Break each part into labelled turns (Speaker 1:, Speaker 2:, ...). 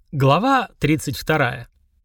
Speaker 1: Глава 32.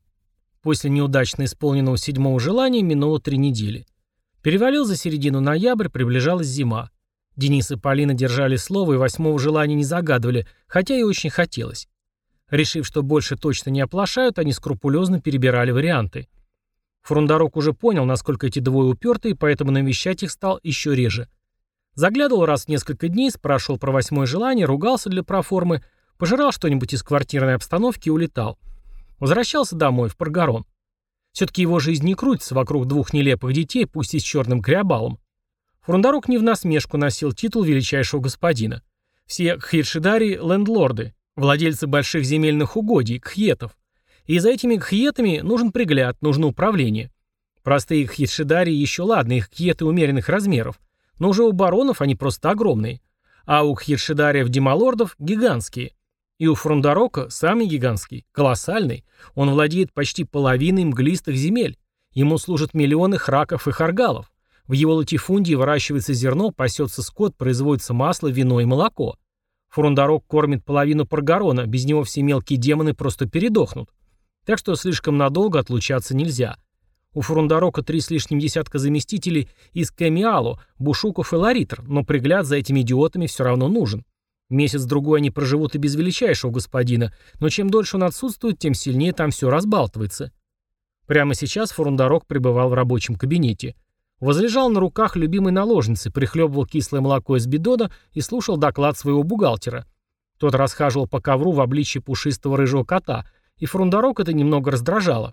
Speaker 1: После неудачно исполненного 7-го желания минуло 3 недели. Перевалил за середину ноябрь, приближалась зима. Денис и Полина держали слово и 8-го желания не загадывали, хотя и очень хотелось. Решив, что больше точно не оплошают, они скрупулезно перебирали варианты. Фрундарок уже понял, насколько эти двое упертые, поэтому навещать их стал еще реже. Заглядывал раз в несколько дней, спрашивал про 8-е желание, ругался для проформы, пожирал что-нибудь из квартирной обстановки и улетал. Возвращался домой, в Паргарон. Все-таки его жизнь не крутится вокруг двух нелепых детей, пусть и с черным криобалом. Фрундарок не в насмешку носил титул величайшего господина. Все кхьедшидари – лендлорды, владельцы больших земельных угодий, кхьетов. И за этими кхьетами нужен пригляд, нужно управление. Простые кхьедшидари еще ладно, их кхьеты умеренных размеров, но уже у баронов они просто огромные. А у кхьедшидариев-демалордов – гигантские. И у Фрундарока самый гигантский, колоссальный. Он владеет почти половиной мглистых земель. Ему служат миллионы храков и харгалов. В его латифундии выращивается зерно, пасется скот, производится масло, вино и молоко. Фрундарок кормит половину Паргарона, без него все мелкие демоны просто передохнут. Так что слишком надолго отлучаться нельзя. У Фрундарока 3 с лишним десятка заместителей из Кэмиало, Бушуков и Ларитр, но пригляд за этими идиотами все равно нужен. Месяц-другой они проживут и без величайшего господина, но чем дольше он отсутствует, тем сильнее там все разбалтывается. Прямо сейчас Фрундарок пребывал в рабочем кабинете. Возлежал на руках любимой наложницы, прихлебывал кислое молоко из бидона и слушал доклад своего бухгалтера. Тот расхаживал по ковру в обличье пушистого рыжего кота, и Фрундарок это немного раздражало.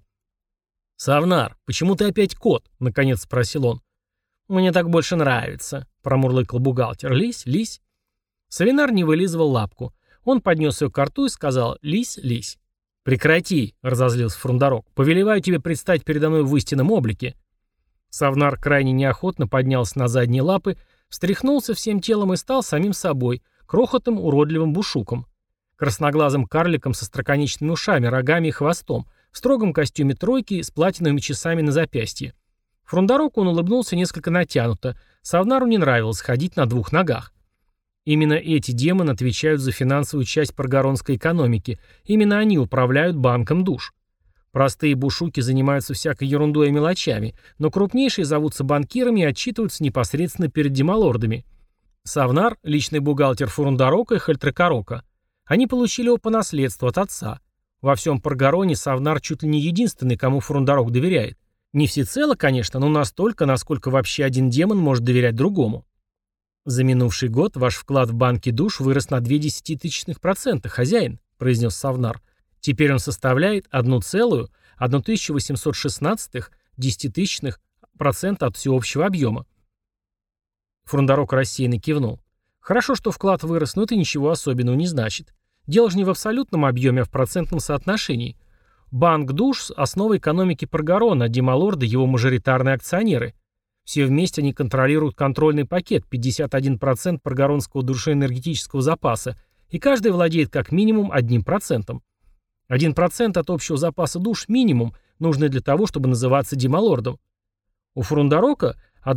Speaker 1: «Савнар, почему ты опять кот?» — наконец спросил он. «Мне так больше нравится», — промурлыкал бухгалтер. «Лись, лись». Савинар не вылизывал лапку. Он поднес ее к рту и сказал «Лись, лись». «Прекрати», — разозлился Фрундарок. «Повелеваю тебе предстать передо мной в истинном облике». Савнар крайне неохотно поднялся на задние лапы, встряхнулся всем телом и стал самим собой, крохотным уродливым бушуком. Красноглазым карликом со остроконечными ушами, рогами и хвостом, в строгом костюме тройки с платиновыми часами на запястье. Фрундароку он улыбнулся несколько натянуто. Савнару не нравилось ходить на 2 ногах. Именно эти демоны отвечают за финансовую часть паргаронской экономики. Именно они управляют банком душ. Простые бушуки занимаются всякой ерундой и мелочами, но крупнейшие зовутся банкирами и отчитываются непосредственно перед демалордами. Савнар – личный бухгалтер Фрундарока и Хальтракарока. Они получили его по наследству от отца. Во всем Паргароне Савнар чуть ли не единственный, кому Фрундарок доверяет. Не всецело, конечно, но настолько, насколько вообще один демон может доверять другому. «За минувший год ваш вклад в банки душ вырос на 0,2%, хозяин», — произнес Савнар. «Теперь он составляет 1,816% от всеобщего объема». Фрундарок рассеянно кивнул. «Хорошо, что вклад вырос, но это ничего особенного не значит. Дело же не в абсолютном объеме, а в процентном соотношении. Банк душ – основа экономики Паргарона, а демалорды – его мажоритарные акционеры. Все вместе они контролируют контрольный пакет, 51% паргаронского душеэнергетического запаса, и каждый владеет как минимум 1%. 1% от общего запаса душ – минимум, нужный для того, чтобы называться демалордом. У Фрундарока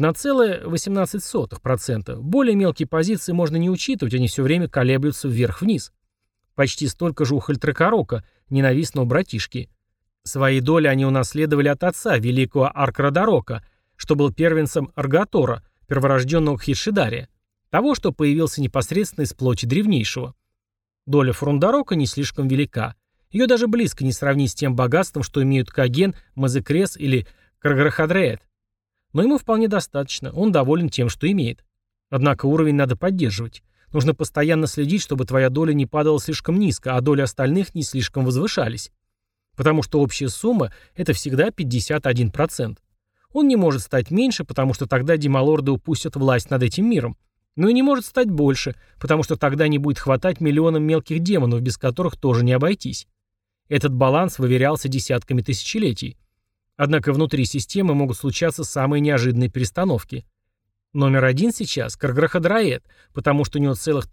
Speaker 1: 1,18%. Более мелкие позиции можно не учитывать, они все время колеблются вверх-вниз. Почти столько же у Хальтракарока, ненавистного братишки. Свои доли они унаследовали от отца, великого Аркрадарока, что был первенцем Аргатора, перворожденного Кхьедшидария, того, что появился непосредственно из плоти древнейшего. Доля Фрундарока не слишком велика. Ее даже близко не сравнить с тем богатством, что имеют Каген, Мазекрес или Карграхадреет. Но ему вполне достаточно, он доволен тем, что имеет. Однако уровень надо поддерживать. Нужно постоянно следить, чтобы твоя доля не падала слишком низко, а доли остальных не слишком возвышались. Потому что общая сумма – это всегда 51%. Он не может стать меньше, потому что тогда демалорды упустят власть над этим миром. Но и не может стать больше, потому что тогда не будет хватать миллионам мелких демонов, без которых тоже не обойтись. Этот баланс выверялся десятками тысячелетий. Однако внутри системы могут случаться самые неожиданные перестановки. Номер 1 сейчас – Карграхадраэт, потому что у него целых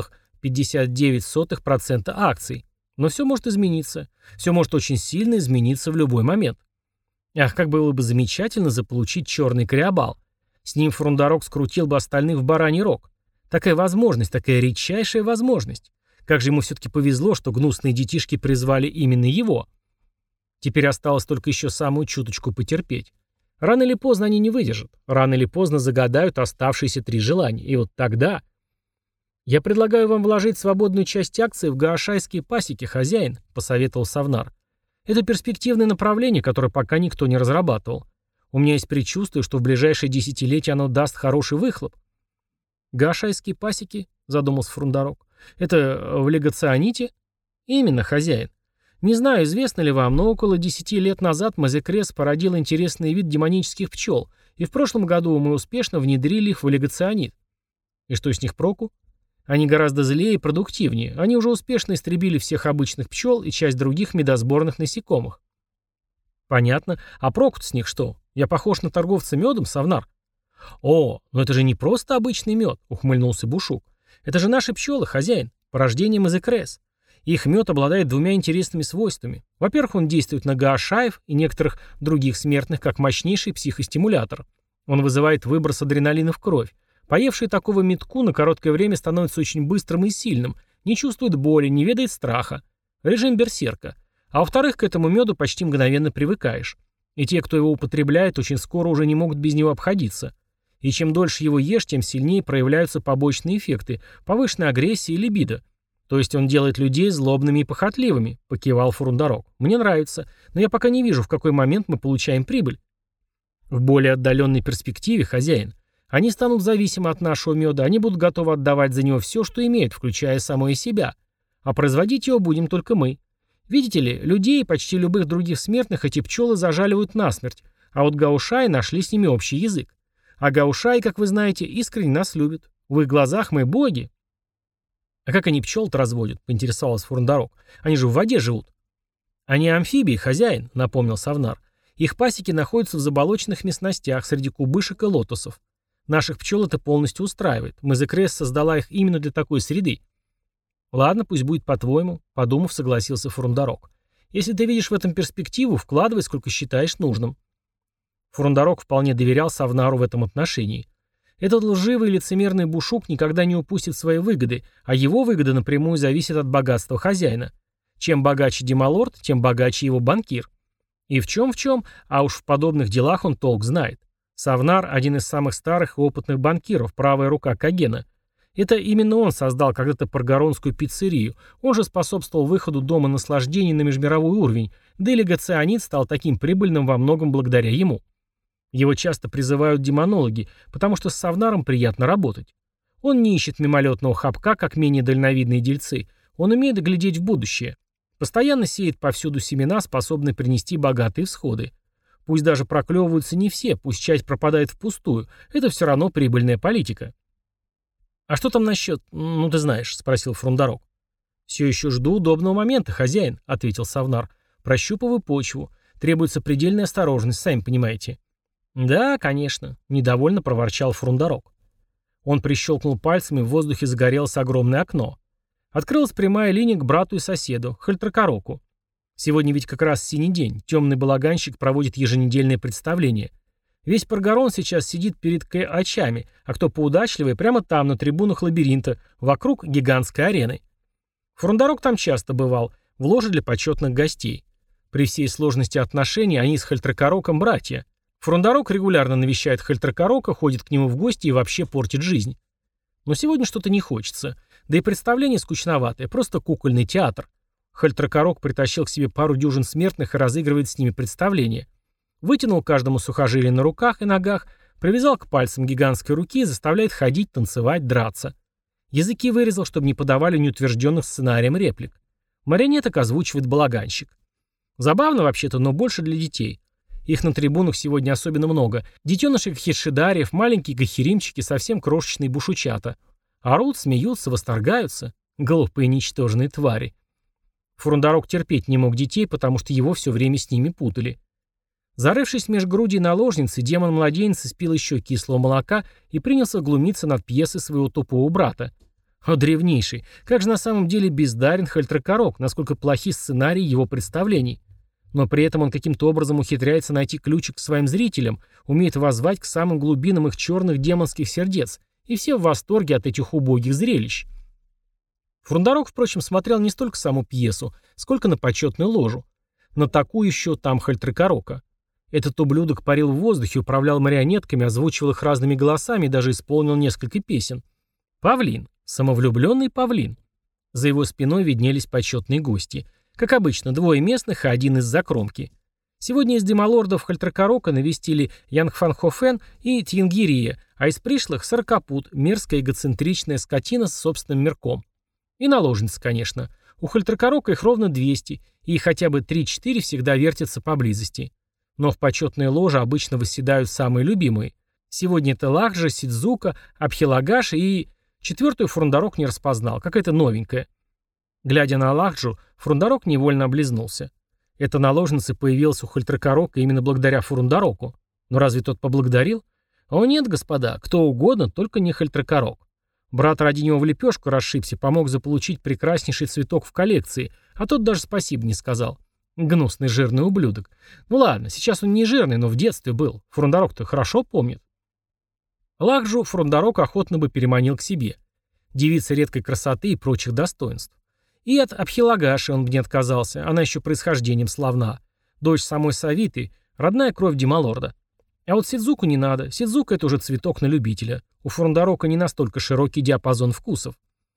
Speaker 1: 3,59% акций. Но все может измениться. Все может очень сильно измениться в любой момент. Ах, как было бы замечательно заполучить черный криобал. С ним Фрундарок скрутил бы остальных в бараний рог. Такая возможность, такая редчайшая возможность. Как же ему все-таки повезло, что гнусные детишки призвали именно его. Теперь осталось только еще самую чуточку потерпеть. Рано или поздно они не выдержат. Рано или поздно загадают оставшиеся 3 желания. И вот тогда... «Я предлагаю вам вложить свободную часть акций в гаошайские пасеки, хозяин», — посоветовал Савнар. «Это перспективное направление, которое пока никто не разрабатывал. У меня есть предчувствие, что в ближайшие десятилетия оно даст хороший выхлоп». «Гаошайские пасеки?» — задумался Фрундарок. «Это в Легационите?» «Именно, хозяин. Не знаю, известно ли вам, но около 10 лет назад Мазекрес породил интересный вид демонических пчел, и в прошлом году мы успешно внедрили их в Легационит. И что с них проку? Они гораздо злее и продуктивнее. Они уже успешно истребили всех обычных пчел и часть других медосборных насекомых». «Понятно. А проку-то с них что? Я похож на торговца медом, Савнар?» «О, но это же не просто обычный мед», — ухмыльнулся Бушук. «Это же наши пчелы, хозяин, порождение Мазекрес. Их мед обладает 2 интересными свойствами. Во-первых, он действует на гаошаев и некоторых других смертных как мощнейший психостимулятор. Он вызывает выброс адреналина в кровь. Поевший такого медку на короткое время становится очень быстрым и сильным, не чувствует боли, не ведает страха. Режим берсерка. А во-вторых, к этому меду почти мгновенно привыкаешь. И те, кто его употребляет, очень скоро уже не могут без него обходиться. И чем дольше его ешь, тем сильнее проявляются побочные эффекты, повышенная агрессия и либидо. То есть он делает людей злобными и похотливыми», — покивал Фрундарок. «Мне нравится, но я пока не вижу, в какой момент мы получаем прибыль». «В более отдаленной перспективе, хозяин. Они станут зависимы от нашего меда, они будут готовы отдавать за него все, что имеют, включая самое себя. А производить его будем только мы. Видите ли, людей и почти любых других смертных эти пчелы зажаливают насмерть, а вот гаушаи нашли с ними общий язык. А гаушаи, как вы знаете, искренне нас любят. В их глазах мы боги». «А как они пчел-то разводят?» — поинтересовался Фрундарок. «Они же в воде живут». «Они амфибии, хозяин», — напомнил Савнар. «Их пасеки находятся в заболоченных местностях среди кубышек и лотосов. Наших пчел это полностью устраивает. Мазекрес создала их именно для такой среды». «Ладно, пусть будет по-твоему», — подумав, согласился Фрундарок. «Если ты видишь в этом перспективу, вкладывай, сколько считаешь нужным». Фрундарок вполне доверял Савнару в этом отношении. Этот лживый и лицемерный Бушук никогда не упустит свои выгоды, а его выгода напрямую зависит от богатства хозяина. Чем богаче Демалорд, тем богаче его банкир. И в чем, а уж в подобных делах он толк знает. Савнар – один из самых старых и опытных банкиров, правая рука Кагена. Это именно он создал когда-то Паргаронскую пиццерию, он же способствовал выходу Дома наслаждений на межмировой уровень, да и Легационит стал таким прибыльным во многом благодаря ему. Его часто призывают демонологи, потому что с Савнаром приятно работать. Он не ищет мимолетного хапка, как менее дальновидные дельцы, он умеет глядеть в будущее. Постоянно сеет повсюду семена, способные принести богатые всходы. Пусть даже проклевываются не все, пусть часть пропадает впустую, это все равно прибыльная политика. «А что там насчет, ты знаешь?» — спросил Фрундарок. «Все еще жду удобного момента, хозяин», — ответил Савнар. «Прощупываю почву. Требуется предельная осторожность, сами понимаете». «Да, конечно», — недовольно проворчал Фрундарок. Он прищелкнул пальцами, в воздухе загорелось огромное окно. Открылась прямая линия к брату и соседу, Хальтракороку. Сегодня ведь как раз синий день, темный балаганщик проводит еженедельное представление. Весь Паргарон сейчас сидит перед очами, а кто поудачливый, прямо там, на трибунах лабиринта, вокруг гигантской арены. Фрундарок там часто бывал, в ложе для почетных гостей. При всей сложности отношений они с Хальтракороком братья. Фрундарок регулярно навещает Хальтракорока, ходит к нему в гости и вообще портит жизнь. Но сегодня что-то не хочется. Да и представление скучноватое, просто кукольный театр. Хальтракорок притащил к себе пару дюжин смертных и разыгрывает с ними представление. Вытянул каждому сухожилие на руках и ногах, привязал к пальцам гигантской руки и заставляет ходить, танцевать, драться. Языки вырезал, чтобы не подавали неутвержденных сценарием реплик. Марионеток озвучивает балаганщик. Забавно вообще-то, но больше для детей. Их на трибунах сегодня особенно много. Детеныши хиршидариев, маленькие гахиримчики, совсем крошечные бушучата. Орут, смеются, восторгаются. Глупые ничтожные твари. Фрундарок терпеть не мог детей, потому что его все время с ними путали. Зарывшись меж грудей наложницы, демон-младенец испил еще кислого молока и принялся глумиться над пьесой своего тупого брата. О, древнейший, как же на самом деле бездарен Хальтракорок, насколько плохи сценарии его представлений. Но при этом он каким-то образом ухитряется найти ключик к своим зрителям, умеет воззвать к самым глубинам их черных демонских сердец, и все в восторге от этих убогих зрелищ. Фрундарок, впрочем, смотрел не столько саму пьесу, сколько на почетную ложу. На такую еще там Хальтракорока. Этот ублюдок парил в воздухе, управлял марионетками, озвучивал их разными голосами и даже исполнил несколько песен. Павлин. Самовлюбленный павлин. За его спиной виднелись почетные гости. Как обычно, двое местных и один из закромки. Сегодня из демалордов Хальтракорока навестили Янгфанхофен и Тьянгирия, а из пришлых — Сорокопут, мерзкая эгоцентричная скотина с собственным мирком. И наложницы, конечно. У Хальтракорока их ровно 200, и хотя бы 3-4 всегда вертятся поблизости. Но в почетные ложи обычно восседают самые любимые. Сегодня это Лахджа, Сидзука, Абхилагаш и... Четвертую Фрундарок не распознал, какая-то новенькая. Глядя на Лахджу, Фрундарок невольно облизнулся. Эта наложница появилась у Хальтракорока именно благодаря Фрундароку. Но разве тот поблагодарил? О нет, господа, кто угодно, только не Хальтракорок. Брат ради него в лепешку расшибся, помог заполучить прекраснейший цветок в коллекции, а тот даже спасибо не сказал. Гнусный жирный ублюдок. Ну ладно, сейчас он не жирный, но в детстве был. Фрундарок-то хорошо помнит. Лахджу Фрундарок охотно бы переманил к себе. Девица редкой красоты и прочих достоинств. И от Абхилагаши он бы не отказался, она еще происхождением славна. Дочь самой Савиты, родная кровь Демалорда. А вот Сидзуку не надо, Сидзука — это уже цветок на любителя. У Фрундарока не настолько широкий диапазон вкусов.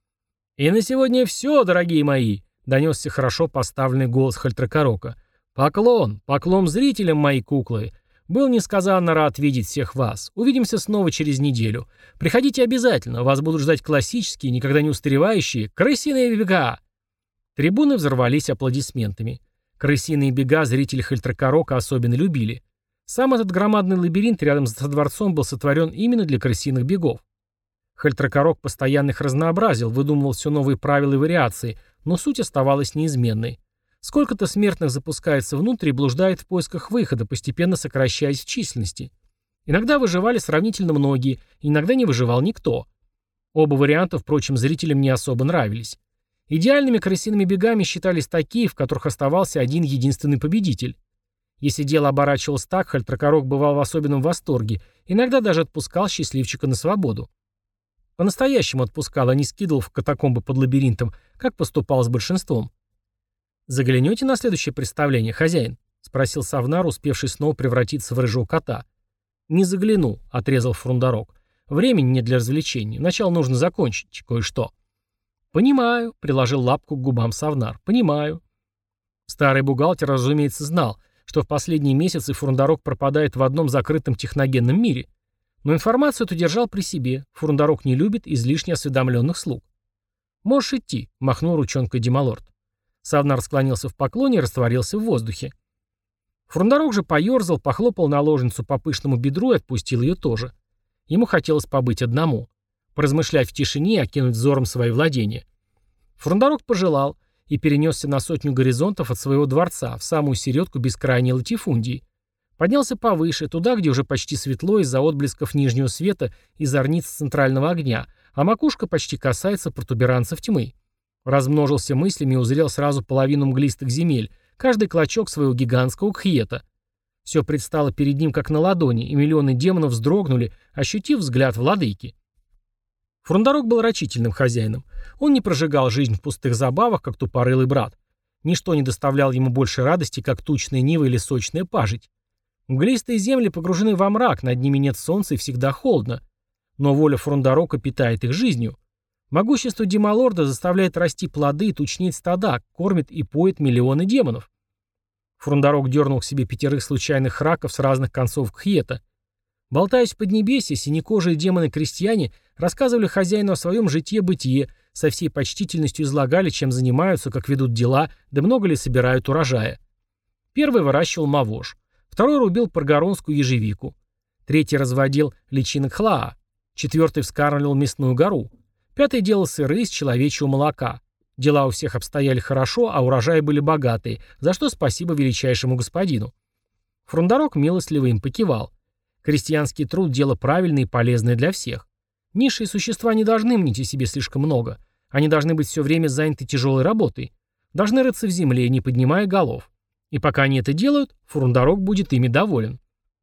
Speaker 1: «И на сегодня все, дорогие мои!» — донесся хорошо поставленный голос Хальтракорока. «Поклон! Поклон зрителям, мои куклы! Был несказанно рад видеть всех вас. Увидимся снова через неделю. Приходите обязательно, вас будут ждать классические, никогда не устаревающие крысиные бега!» Трибуны взорвались аплодисментами. Крысиные бега зрители Хальтракорока особенно любили. Сам этот громадный лабиринт рядом со дворцом был сотворен именно для крысиных бегов. Хальтракорок постоянно их разнообразил, выдумывал все новые правила и вариации, но суть оставалась неизменной. Сколько-то смертных запускается внутрь и блуждает в поисках выхода, постепенно сокращаясь в численности. Иногда выживали сравнительно многие, иногда не выживал никто. Оба варианта, впрочем, зрителям не особо нравились. Идеальными крысиными бегами считались такие, в которых оставался один единственный победитель. Если дело оборачивалось так, Хальтракорок бывал в особенном восторге, иногда даже отпускал счастливчика на свободу. По-настоящему отпускал, а не скидывал в катакомбы под лабиринтом, как поступал с большинством. «Заглянете на следующее представление, хозяин?» — спросил Савнар, успевший снова превратиться в рыжего кота. «Не загляну», — отрезал Фрундарок. «Времени нет для развлечений. Начало нужно закончить кое-что». «Понимаю», — приложил лапку к губам Савнар. «Понимаю». Старый бухгалтер, разумеется, знал, что в последние месяцы Фрундарок пропадает в одном закрытом техногенном мире. Но информацию эту держал при себе. Фрундарок не любит излишне осведомленных слуг. «Можешь идти», — махнул ручонкой Демалорд. Савнар склонился в поклоне и растворился в воздухе. Фрундарок же поерзал, похлопал наложницу по пышному бедру и отпустил ее тоже. Ему хотелось побыть одному, поразмышлять в тишине и окинуть взором свои владения. Фрундарок пожелал и перенесся на 100 горизонтов от своего дворца, в самую середку бескрайней латифундии. Поднялся повыше, туда, где уже почти светло из-за отблесков нижнего света и зорниц центрального огня, а макушка почти касается протуберанцев тьмы. Размножился мыслями и узрел сразу половину мглистых земель, каждый клочок своего гигантского кхьета. Все предстало перед ним как на ладони, и миллионы демонов вздрогнули, ощутив взгляд владыки. Фрундарок был рачительным хозяином. Он не прожигал жизнь в пустых забавах, как тупорылый брат. Ничто не доставляло ему больше радости, как тучная нива или сочная пажить. Мглистые земли погружены во мрак, над ними нет солнца и всегда холодно. Но воля Фрундарока питает их жизнью. Могущество Демалорда заставляет расти плоды и тучнеть стада, кормит и поет миллионы демонов. Фрундарок дернул к себе 5 случайных раков с разных концов кхьета. Болтаясь в поднебесье, синекожие демоны-крестьяне рассказывали хозяину о своем житье-бытие, со всей почтительностью излагали, чем занимаются, как ведут дела, да много ли собирают урожая. Первый выращивал мавош, второй рубил паргоронскую ежевику, третий разводил личинок хлаа, четвертый вскармливал мясную гору, пятый делал сыры из человечьего молока. Дела у всех обстояли хорошо, а урожаи были богатые, за что спасибо величайшему господину. Фрундарок милостливо им покивал. Крестьянский труд – дело правильное и полезное для всех. Низшие существа не должны мнить о себе слишком много. Они должны быть все время заняты тяжелой работой. Должны рыться в земле, не поднимая голов. И пока они это делают, Фрундарок будет ими доволен.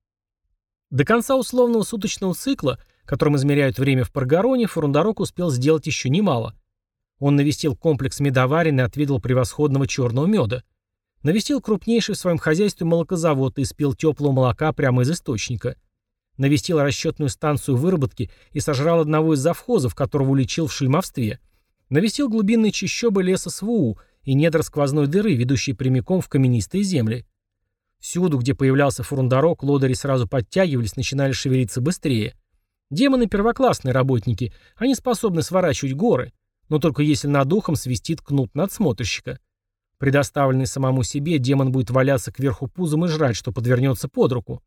Speaker 1: До конца условного суточного цикла, которым измеряют время в Паргароне, Фрундарок успел сделать еще немало. Он навестил комплекс медоварен и отведал превосходного черного меда. Навестил крупнейший в своем хозяйстве молокозавод и испил теплого молока прямо из источника. Навестил расчетную станцию выработки и сожрал одного из завхозов, которого уличил в шельмовстве. Навестил глубинные чащобы леса СВУ и недра сквозной дыры, ведущие прямиком в каменистые земли. Всюду, где появлялся фурундарок, лодыри сразу подтягивались, начинали шевелиться быстрее. Демоны первоклассные работники, они способны сворачивать горы, но только если над ухом свистит кнут надсмотрщика. Предоставленный самому себе, демон будет валяться кверху пузом и жрать, что подвернется под руку.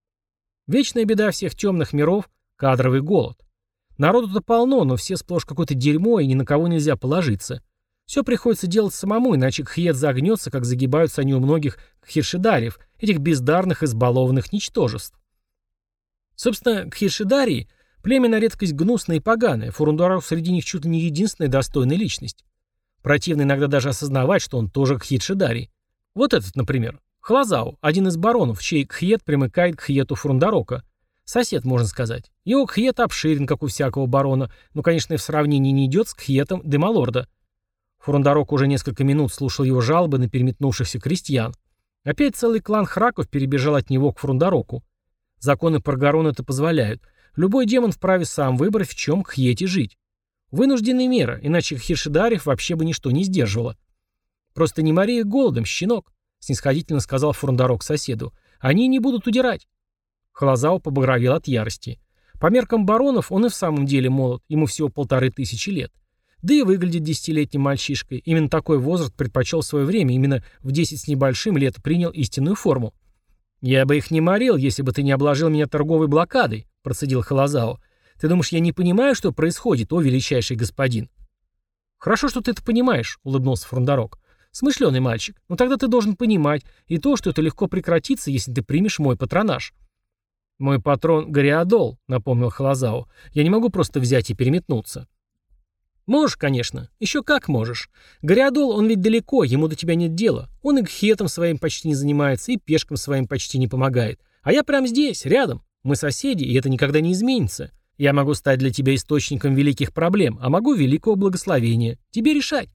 Speaker 1: Вечная беда всех темных миров – кадровый голод. Народу-то полно, но все сплошь какое-то дерьмо, и ни на кого нельзя положиться. Все приходится делать самому, иначе Кхьет загнется, как загибаются они у многих кхиршидариев, этих бездарных, избалованных ничтожеств. Собственно, кхиршидарии – племя на редкость гнусное и поганое, Фурундарок среди них чуть ли не единственная достойная личность. Противно иногда даже осознавать, что он тоже кхиршидарий. Вот этот, например, Хлазау, один из баронов, чей Кхьет примыкает к Кхьету Фурундарока. Сосед, можно сказать. Его Кхьет обширен, как у всякого барона, но, конечно, и в сравнении не идет с Кхьетом Демалорда. Фурундарок уже несколько минут слушал его жалобы на переметнувшихся крестьян. Опять целый клан Храков перебежал от него к Фурундароку. Законы Паргарона это позволяют. Любой демон вправе сам выбрать, в чем Кхьете жить. Вынужденная мера, иначе кхиршидариев вообще бы ничто не сдерживало. «Просто не мори их голодом, щенок», — снисходительно сказал Фурундарок соседу. «Они не будут удирать». Хлазау побагровел от ярости. По меркам баронов он и в самом деле молод, ему всего 1500 лет. Да и выглядит 10-летним мальчишкой. Именно такой возраст предпочел в свое время, именно в 10 с небольшим лет принял истинную форму. «Я бы их не морил, если бы ты не обложил меня торговой блокадой», — процедил Хлазау. «Ты думаешь, я не понимаю, что происходит, о величайший господин?» «Хорошо, что ты это понимаешь», — улыбнулся Фурундарок. «Смышленый мальчик, но тогда ты должен понимать и то, что это легко прекратится, если ты примешь мой патронаж». «Мой патрон Гориадол», — напомнил Хлазау. «Я не могу просто взять и переметнуться». «Можешь, конечно. Еще как можешь. Гориадол, он ведь далеко, ему до тебя нет дела. Он и кхетом своим почти не занимается, и пешкам своим почти не помогает. А я прямо здесь, рядом. Мы соседи, и это никогда не изменится. Я могу стать для тебя источником великих проблем, а могу великого благословения. Тебе решать».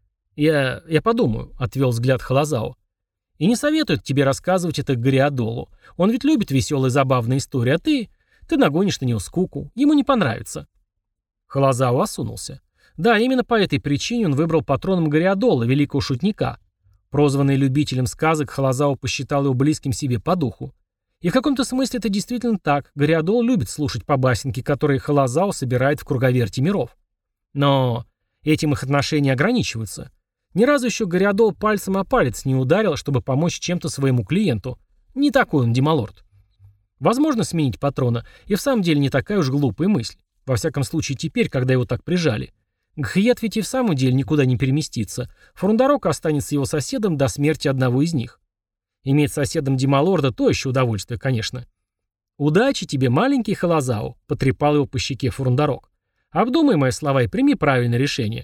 Speaker 1: «Я подумаю», — отвел взгляд Хлазау. «И не советует тебе рассказывать это Гориадолу. Он ведь любит веселые забавные истории, а ты нагонишь на него скуку. Ему не понравится». Хлазау осунулся. Да, именно по этой причине он выбрал патроном Гориадола, великого шутника. Прозванный любителем сказок, Хлазау посчитал его близким себе по духу. И в каком-то смысле это действительно так. Гориадол любит слушать побасенки, которые Хлазау собирает в круговерти миров. Но этим их отношения ограничиваются. Ни разу еще Гориадол пальцем о палец не ударил, чтобы помочь чем-то своему клиенту. Не такой он демалорд. Возможно сменить патрона, и в самом деле не такая уж глупая мысль. Во всяком случае теперь, когда его так прижали. Кхьет ведь и в самом деле никуда не переместится. Фурундарок останется его соседом до смерти одного из них. Иметь соседом демалорда — то еще удовольствие, конечно. «Удачи тебе, маленький Хлазау», — потрепал его по щеке Фурундарок. «Обдумай мои слова и прими правильное решение».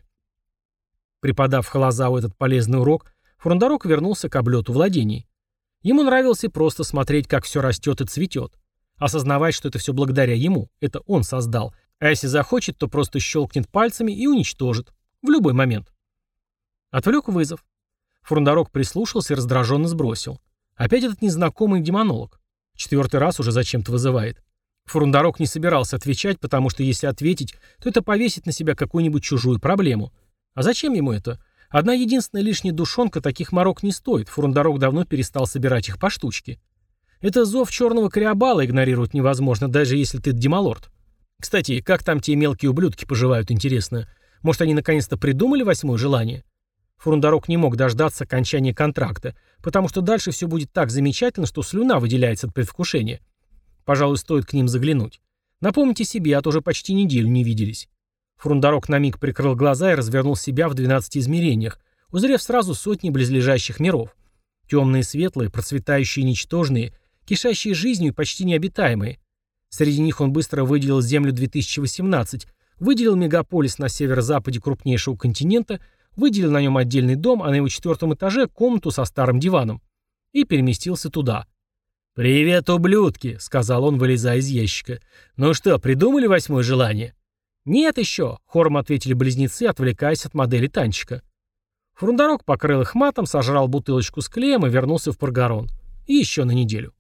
Speaker 1: Преподав Хлазау этот полезный урок, Фурундарок вернулся к облету владений. Ему нравилось и просто смотреть, как все растет и цветет. Осознавать, что это все благодаря ему, это он создал. А если захочет, то просто щелкнет пальцами и уничтожит. В любой момент. Отвлек вызов. Фурундарок прислушался и раздраженно сбросил. Опять этот незнакомый демонолог. 4-й раз уже зачем-то вызывает. Фурундарок не собирался отвечать, потому что если ответить, то это повесит на себя какую-нибудь чужую проблему. А зачем ему это? Одна единственная лишняя душонка таких морок не стоит. Фурундарок давно перестал собирать их по штучке. Это зов черного криобала игнорировать невозможно, даже если ты демалорд. Кстати, как там те мелкие ублюдки поживают, интересно? Может, они наконец-то придумали 8-е желание? Фурундарок не мог дождаться окончания контракта, потому что дальше все будет так замечательно, что слюна выделяется от предвкушения. Пожалуй, стоит к ним заглянуть. Напомните себе, а то уже почти неделю не виделись. Фурундарок на миг прикрыл глаза и развернул себя в 12 измерениях, узрев сразу сотни близлежащих миров. Темные, светлые, процветающие и ничтожные, кишащие жизнью и почти необитаемые. Среди них он быстро выделил Землю 2018, выделил мегаполис на северо-западе крупнейшего континента, выделил на нем отдельный дом, а на его 4-м этаже комнату со старым диваном. И переместился туда. «Привет, ублюдки», — сказал он, вылезая из ящика. «Ну что, придумали 8-е желание?» «Нет еще», — хором ответили близнецы, отвлекаясь от модели танчика. Фрундарок покрыл их матом, сожрал бутылочку с клеем и вернулся в Паргарон. И еще на неделю.